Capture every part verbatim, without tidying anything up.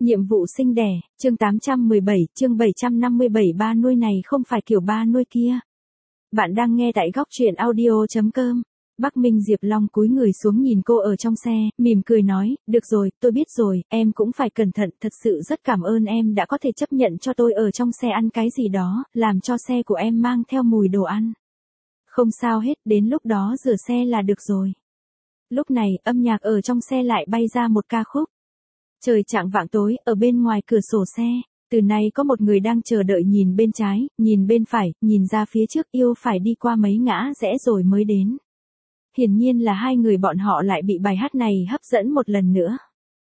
Nhiệm vụ sinh đẻ, chương tám trăm mười bảy, chương bảy trăm năm mươi bảy. Ba nuôi này không phải kiểu ba nuôi kia. Bạn đang nghe tại góc truyện audio chấm com. Bắc Minh Diệp Long cúi người xuống nhìn cô ở trong xe, mỉm cười nói, được rồi, tôi biết rồi, em cũng phải cẩn thận, thật sự rất cảm ơn em đã có thể chấp nhận cho tôi ở trong xe ăn cái gì đó, làm cho xe của em mang theo mùi đồ ăn. Không sao hết, đến lúc đó rửa xe là được rồi. Lúc này, âm nhạc ở trong xe lại bay ra một ca khúc. Trời chạng vạng tối, ở bên ngoài cửa sổ xe, từ nay có một người đang chờ đợi nhìn bên trái, nhìn bên phải, nhìn ra phía trước yêu phải đi qua mấy ngã rẽ rồi mới đến. Hiển nhiên là hai người bọn họ lại bị bài hát này hấp dẫn một lần nữa.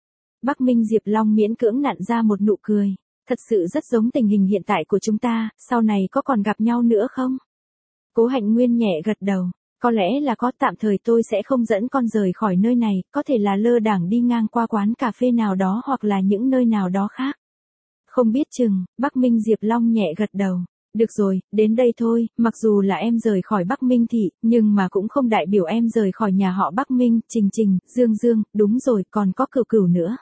Bắc Minh Diệp Long miễn cưỡng nặn ra một nụ cười, thật sự rất giống tình hình hiện tại của chúng ta, sau này có còn gặp nhau nữa không? Cố Hạnh Nguyên nhẹ gật đầu. Có lẽ là có, tạm thời tôi sẽ không dẫn con rời khỏi nơi này, có thể là lơ đãng đi ngang qua quán cà phê nào đó hoặc là những nơi nào đó khác. Không biết chừng, Bắc Minh Diệp Long nhẹ gật đầu. Được rồi, đến đây thôi, mặc dù là em rời khỏi Bắc Minh thị, nhưng mà cũng không đại biểu em rời khỏi nhà họ Bắc Minh, Trình Trình, Dương Dương, đúng rồi, còn có Cửu Cửu nữa.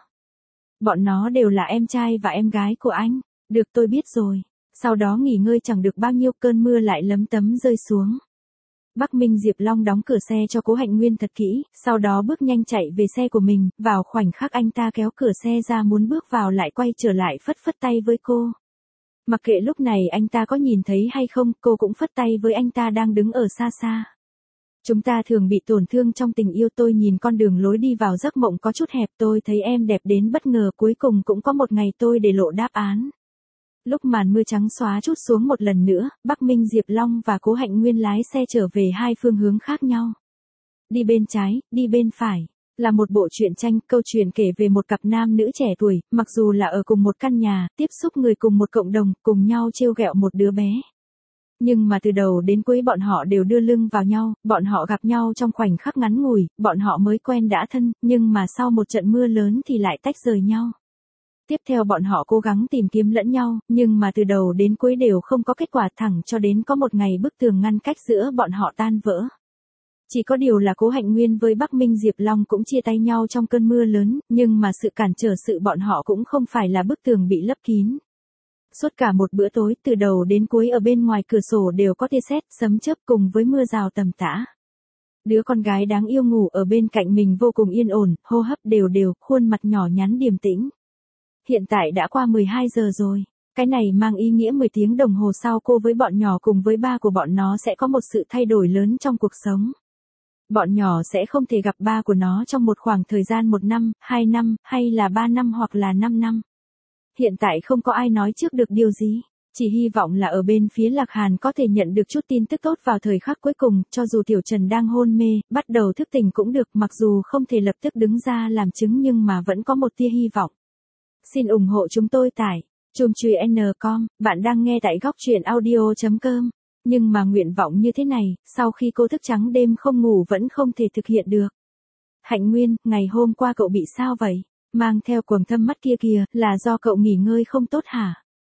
Bọn nó đều là em trai và em gái của anh. Được, tôi biết rồi. Sau đó nghỉ ngơi chẳng được bao nhiêu, cơn mưa lại lấm tấm rơi xuống. Bắc Minh Diệp Long đóng cửa xe cho Cố Hạnh Nguyên thật kỹ, sau đó bước nhanh chạy về xe của mình, vào khoảnh khắc anh ta kéo cửa xe ra muốn bước vào lại quay trở lại phất phất tay với cô. Mặc kệ lúc này anh ta có nhìn thấy hay không, cô cũng phất tay với anh ta đang đứng ở xa xa. Chúng ta thường bị tổn thương trong tình yêu, tôi nhìn con đường lối đi vào giấc mộng có chút hẹp, tôi thấy em đẹp đến bất ngờ, cuối cùng cũng có một ngày tôi để lộ đáp án. Lúc màn mưa trắng xóa trút xuống một lần nữa, Bắc Minh Diệp Long và Cố Hạnh Nguyên lái xe trở về hai phương hướng khác nhau. Đi bên trái, đi bên phải, là một bộ truyện tranh, câu chuyện kể về một cặp nam nữ trẻ tuổi, mặc dù là ở cùng một căn nhà, tiếp xúc người cùng một cộng đồng, cùng nhau trêu ghẹo một đứa bé. Nhưng mà từ đầu đến cuối bọn họ đều đưa lưng vào nhau, bọn họ gặp nhau trong khoảnh khắc ngắn ngủi, bọn họ mới quen đã thân, nhưng mà sau một trận mưa lớn thì lại tách rời nhau. Tiếp theo bọn họ cố gắng tìm kiếm lẫn nhau, nhưng mà từ đầu đến cuối đều không có kết quả, thẳng cho đến có một ngày bức tường ngăn cách giữa bọn họ tan vỡ. Chỉ có điều là Cố Hạnh Nguyên với Bắc Minh Diệp Long cũng chia tay nhau trong cơn mưa lớn, nhưng mà sự cản trở sự bọn họ cũng không phải là bức tường bị lấp kín. Suốt cả một bữa tối, từ đầu đến cuối ở bên ngoài cửa sổ đều có tia sét, sấm chớp cùng với mưa rào tầm tã. Đứa con gái đáng yêu ngủ ở bên cạnh mình vô cùng yên ổn, hô hấp đều đều, khuôn mặt nhỏ nhắn điềm tĩnh. Hiện tại đã qua mười hai giờ rồi. Cái này mang ý nghĩa mười tiếng đồng hồ sau cô với bọn nhỏ cùng với ba của bọn nó sẽ có một sự thay đổi lớn trong cuộc sống. Bọn nhỏ sẽ không thể gặp ba của nó trong một khoảng thời gian một năm, hai năm, hay là ba năm hoặc là năm năm. Hiện tại không có ai nói trước được điều gì. Chỉ hy vọng là ở bên phía Lạc Hàn có thể nhận được chút tin tức tốt vào thời khắc cuối cùng, cho dù Tiểu Trần đang hôn mê, bắt đầu thức tỉnh cũng được, mặc dù không thể lập tức đứng ra làm chứng nhưng mà vẫn có một tia hy vọng. Xin ủng hộ chúng tôi tại chum truy n chấm com, bạn đang nghe tại góc truyện audio chấm com. Nhưng mà nguyện vọng như thế này, sau khi cô thức trắng đêm không ngủ vẫn không thể thực hiện được. Hạnh Nguyên, ngày hôm qua cậu bị sao vậy? Mang theo quầng thâm mắt kia kìa, là do cậu nghỉ ngơi không tốt hả?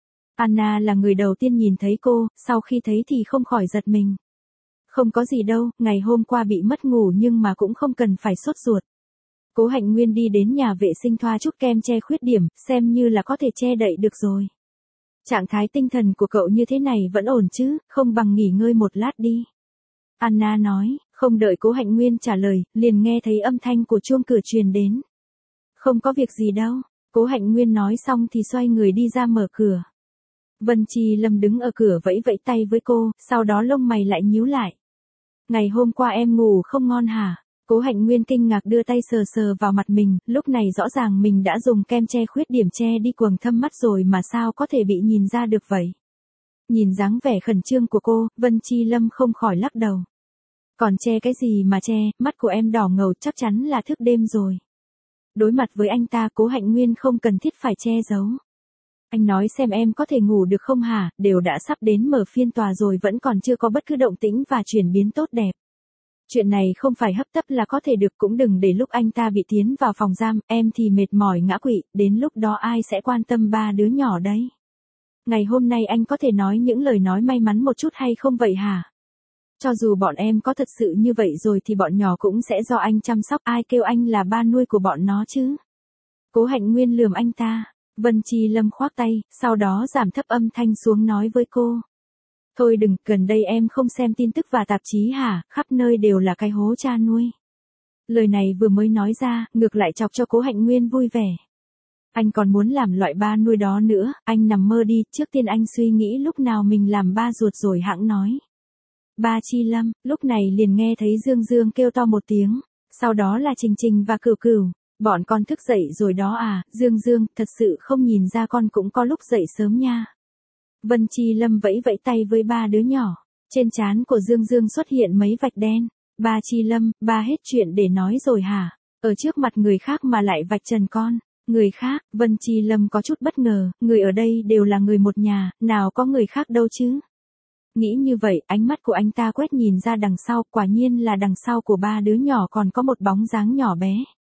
Anna là người đầu tiên nhìn thấy cô, sau khi thấy thì không khỏi giật mình. Không có gì đâu, ngày hôm qua bị mất ngủ nhưng mà cũng không cần phải sốt ruột. Cố Hạnh Nguyên đi đến nhà vệ sinh thoa chút kem che khuyết điểm, xem như là có thể che đậy được rồi. Trạng thái tinh thần của cậu như thế này vẫn ổn chứ, không bằng nghỉ ngơi một lát đi. Anna nói, không đợi Cố Hạnh Nguyên trả lời, liền nghe thấy âm thanh của chuông cửa truyền đến. Không có việc gì đâu, Cố Hạnh Nguyên nói xong thì xoay người đi ra mở cửa. Vân Chi Lâm đứng ở cửa vẫy vẫy tay với cô, sau đó lông mày lại nhíu lại. Ngày hôm qua em ngủ không ngon hả? Cố Hạnh Nguyên kinh ngạc đưa tay sờ sờ vào mặt mình, lúc này rõ ràng mình đã dùng kem che khuyết điểm che đi quầng thâm mắt rồi mà sao có thể bị nhìn ra được vậy. Nhìn dáng vẻ khẩn trương của cô, Vân Chi Lâm không khỏi lắc đầu. Còn che cái gì mà che, mắt của em đỏ ngầu, chắc chắn là thức đêm rồi. Đối mặt với anh ta, Cố Hạnh Nguyên không cần thiết phải che giấu. Anh nói xem em có thể ngủ được không hả, đều đã sắp đến mở phiên tòa rồi vẫn còn chưa có bất cứ động tĩnh và chuyển biến tốt đẹp. Chuyện này không phải hấp tấp là có thể được, cũng đừng để lúc anh ta bị tiến vào phòng giam, em thì mệt mỏi ngã quỵ, đến lúc đó ai sẽ quan tâm ba đứa nhỏ đấy. Ngày hôm nay anh có thể nói những lời nói may mắn một chút hay không vậy hả? Cho dù bọn em có thật sự như vậy rồi thì bọn nhỏ cũng sẽ do anh chăm sóc, ai kêu anh là ba nuôi của bọn nó chứ? Cố Hạnh Nguyên lườm anh ta, Vân Chi Lâm khoác tay, sau đó giảm thấp âm thanh xuống nói với cô. Thôi đừng, gần đây em không xem tin tức và tạp chí hả, khắp nơi đều là cái hố cha nuôi. Lời này vừa mới nói ra, ngược lại chọc cho Cố Hạnh Nguyên vui vẻ. Anh còn muốn làm loại ba nuôi đó nữa, anh nằm mơ đi, trước tiên anh suy nghĩ lúc nào mình làm ba ruột rồi hãng nói. Ba Chi Lâm, lúc này liền nghe thấy Dương Dương kêu to một tiếng, sau đó là Trình Trình và Cửu Cửu, bọn con thức dậy rồi đó à, Dương Dương, thật sự không nhìn ra con cũng có lúc dậy sớm nha. Vân Chi Lâm vẫy vẫy tay với ba đứa nhỏ, trên trán của Dương Dương xuất hiện mấy vạch đen. Ba Chi Lâm, ba hết chuyện để nói rồi hả? Ở trước mặt người khác mà lại vạch trần con. Người khác, Vân Chi Lâm có chút bất ngờ, người ở đây đều là người một nhà, nào có người khác đâu chứ. Nghĩ như vậy, ánh mắt của anh ta quét nhìn ra đằng sau, quả nhiên là đằng sau của ba đứa nhỏ còn có một bóng dáng nhỏ bé.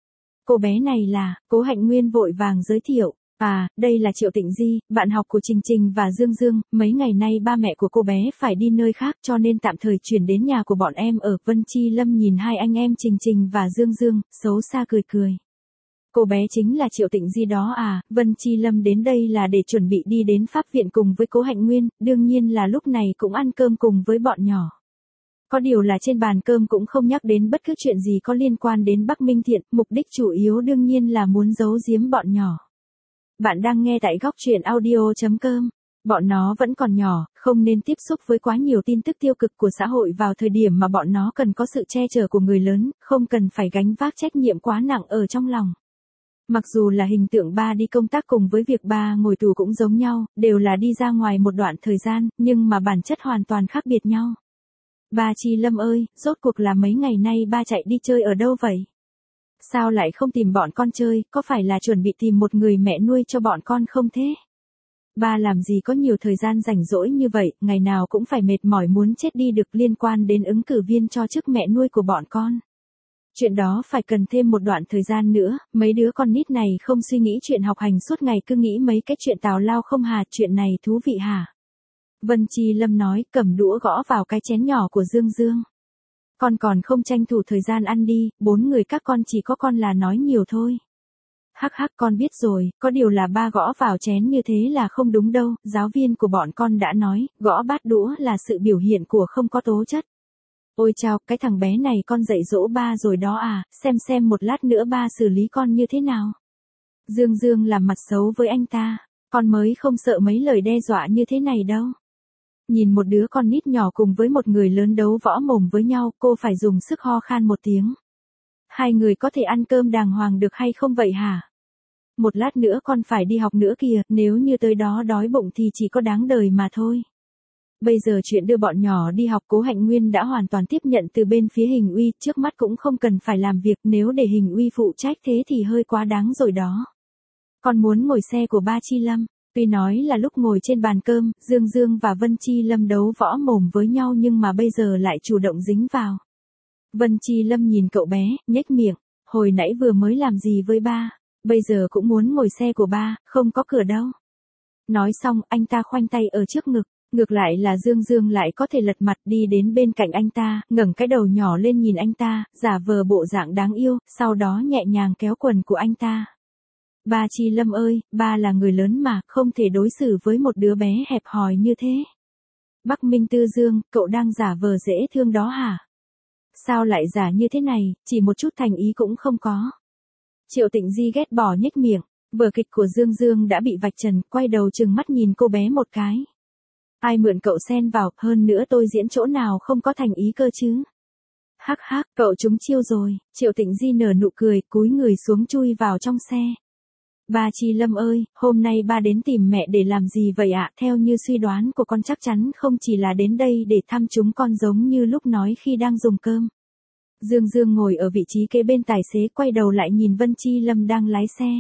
Cô bé này là, Cố Hạnh Nguyên vội vàng giới thiệu. À, đây là Triệu Tịnh Di, bạn học của Trình Trình và Dương Dương, mấy ngày nay ba mẹ của cô bé phải đi nơi khác cho nên tạm thời chuyển đến nhà của bọn em ở. Vân Chi Lâm nhìn hai anh em Trình Trình và Dương Dương, xấu xa cười cười. Cô bé chính là Triệu Tịnh Di đó à, Vân Chi Lâm đến đây là để chuẩn bị đi đến pháp viện cùng với Cố Hạnh Nguyên, đương nhiên là lúc này cũng ăn cơm cùng với bọn nhỏ. Có điều là trên bàn cơm cũng không nhắc đến bất cứ chuyện gì có liên quan đến Bắc Minh Thiện, mục đích chủ yếu đương nhiên là muốn giấu giếm bọn nhỏ. Bạn đang nghe tại góc truyện audio chấm com. Bọn nó vẫn còn nhỏ, không nên tiếp xúc với quá nhiều tin tức tiêu cực của xã hội vào thời điểm mà bọn nó cần có sự che chở của người lớn, không cần phải gánh vác trách nhiệm quá nặng ở trong lòng. Mặc dù là hình tượng ba đi công tác cùng với việc ba ngồi tù cũng giống nhau, đều là đi ra ngoài một đoạn thời gian, nhưng mà bản chất hoàn toàn khác biệt nhau. Ba Chi Lâm ơi, rốt cuộc là mấy ngày nay ba chạy đi chơi ở đâu vậy? Sao lại không tìm bọn con chơi, có phải là chuẩn bị tìm một người mẹ nuôi cho bọn con không thế? Ba làm gì có nhiều thời gian rảnh rỗi như vậy, ngày nào cũng phải mệt mỏi muốn chết đi được liên quan đến ứng cử viên cho chức mẹ nuôi của bọn con. Chuyện đó phải cần thêm một đoạn thời gian nữa, mấy đứa con nít này không suy nghĩ chuyện học hành suốt ngày cứ nghĩ mấy cái chuyện tào lao không hà, chuyện này thú vị hả? Vân Chi Lâm nói, cầm đũa gõ vào cái chén nhỏ của Dương Dương. Con còn không tranh thủ thời gian ăn đi, bốn người các con chỉ có con là nói nhiều thôi. Hắc hắc con biết rồi, có điều là ba gõ vào chén như thế là không đúng đâu, giáo viên của bọn con đã nói, gõ bát đũa là sự biểu hiện của không có tố chất. Ôi chao, cái thằng bé này con dạy dỗ ba rồi đó à, xem xem một lát nữa ba xử lý con như thế nào. Dương Dương làm mặt xấu với anh ta, con mới không sợ mấy lời đe dọa như thế này đâu. Nhìn một đứa con nít nhỏ cùng với một người lớn đấu võ mồm với nhau, cô phải dùng sức ho khan một tiếng. Hai người có thể ăn cơm đàng hoàng được hay không vậy hả? Một lát nữa con phải đi học nữa kìa, nếu như tới đó đói bụng thì chỉ có đáng đời mà thôi. Bây giờ chuyện đưa bọn nhỏ đi học Cố Hạnh Nguyên đã hoàn toàn tiếp nhận từ bên phía Hình Uy, trước mắt cũng không cần phải làm việc, nếu để Hình Uy phụ trách thế thì hơi quá đáng rồi đó. Con muốn ngồi xe của ba Chi Lâm. Tuy nói là lúc ngồi trên bàn cơm, Dương Dương và Vân Chi Lâm đấu võ mồm với nhau nhưng mà bây giờ lại chủ động dính vào. Vân Chi Lâm nhìn cậu bé, nhếch miệng, hồi nãy vừa mới làm gì với ba, bây giờ cũng muốn ngồi xe của ba, không có cửa đâu. Nói xong, anh ta khoanh tay ở trước ngực, ngược lại là Dương Dương lại có thể lật mặt đi đến bên cạnh anh ta, ngẩng cái đầu nhỏ lên nhìn anh ta, giả vờ bộ dạng đáng yêu, sau đó nhẹ nhàng kéo quần của anh ta. Ba Chi Lâm ơi, ba là người lớn mà, không thể đối xử với một đứa bé hẹp hòi như thế. Bắc Minh Tư Dương, cậu đang giả vờ dễ thương đó hả? Sao lại giả như thế này, chỉ một chút thành ý cũng không có. Triệu Tịnh Di ghét bỏ nhếch miệng, vở kịch của Dương Dương đã bị vạch trần, quay đầu trừng mắt nhìn cô bé một cái. Ai mượn cậu xen vào, hơn nữa tôi diễn chỗ nào không có thành ý cơ chứ? Hắc hắc, cậu trúng chiêu rồi, Triệu Tịnh Di nở nụ cười, cúi người xuống chui vào trong xe. Ba Chi Lâm ơi, hôm nay ba đến tìm mẹ để làm gì vậy ạ? Theo như suy đoán của con chắc chắn không chỉ là đến đây để thăm chúng con giống như lúc nói khi đang dùng cơm. Dương Dương ngồi ở vị trí kế bên tài xế quay đầu lại nhìn Vân Chi Lâm đang lái xe.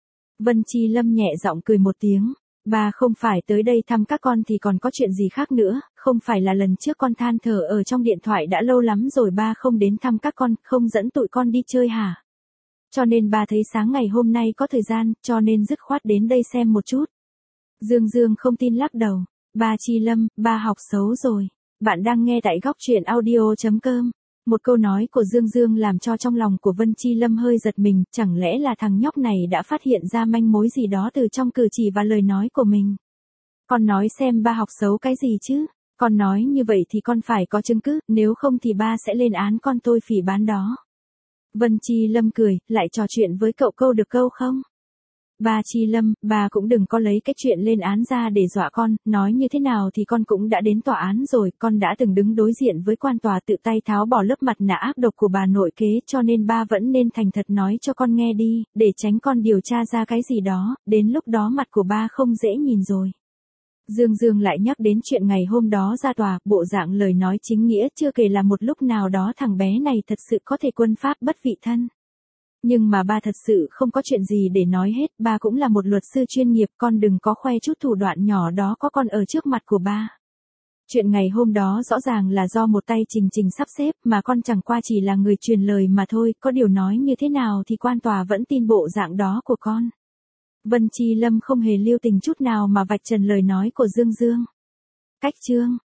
Vân Chi Lâm nhẹ giọng cười một tiếng. Ba không phải tới đây thăm các con thì còn có chuyện gì khác nữa, không phải là lần trước con than thở ở trong điện thoại đã lâu lắm rồi ba không đến thăm các con, không dẫn tụi con đi chơi hả? Cho nên ba thấy sáng ngày hôm nay có thời gian, cho nên dứt khoát đến đây xem một chút. Dương Dương không tin lắc đầu. Ba Chi Lâm, ba học xấu rồi. Bạn đang nghe tại góc truyện audio chấm com. Một câu nói của Dương Dương làm cho trong lòng của Vân Chi Lâm hơi giật mình, chẳng lẽ là thằng nhóc này đã phát hiện ra manh mối gì đó từ trong cử chỉ và lời nói của mình. Con nói xem ba học xấu cái gì chứ, con nói như vậy thì con phải có chứng cứ, nếu không thì ba sẽ lên án con tôi phỉ báng đó. Vân Chi Lâm cười, lại trò chuyện với cậu câu được câu không? Ba Chi Lâm, bà cũng đừng có lấy cái chuyện lên án ra để dọa con, nói như thế nào thì con cũng đã đến tòa án rồi, con đã từng đứng đối diện với quan tòa tự tay tháo bỏ lớp mặt nạ ác độc của bà nội kế, cho nên ba vẫn nên thành thật nói cho con nghe đi, để tránh con điều tra ra cái gì đó, đến lúc đó mặt của ba không dễ nhìn rồi. Dương Dương lại nhắc đến chuyện ngày hôm đó ra tòa, bộ dạng lời nói chính nghĩa, chưa kể là một lúc nào đó thằng bé này thật sự có thể quân pháp bất vị thân. Nhưng mà ba thật sự không có chuyện gì để nói hết, ba cũng là một luật sư chuyên nghiệp, con đừng có khoe chút thủ đoạn nhỏ đó có con ở trước mặt của ba. Chuyện ngày hôm đó rõ ràng là do một tay Trình Trình sắp xếp, mà con chẳng qua chỉ là người truyền lời mà thôi, có điều nói như thế nào thì quan tòa vẫn tin bộ dạng đó của con. Vân Chi Lâm không hề lưu tình chút nào mà vạch trần lời nói của Dương Dương. Cách chương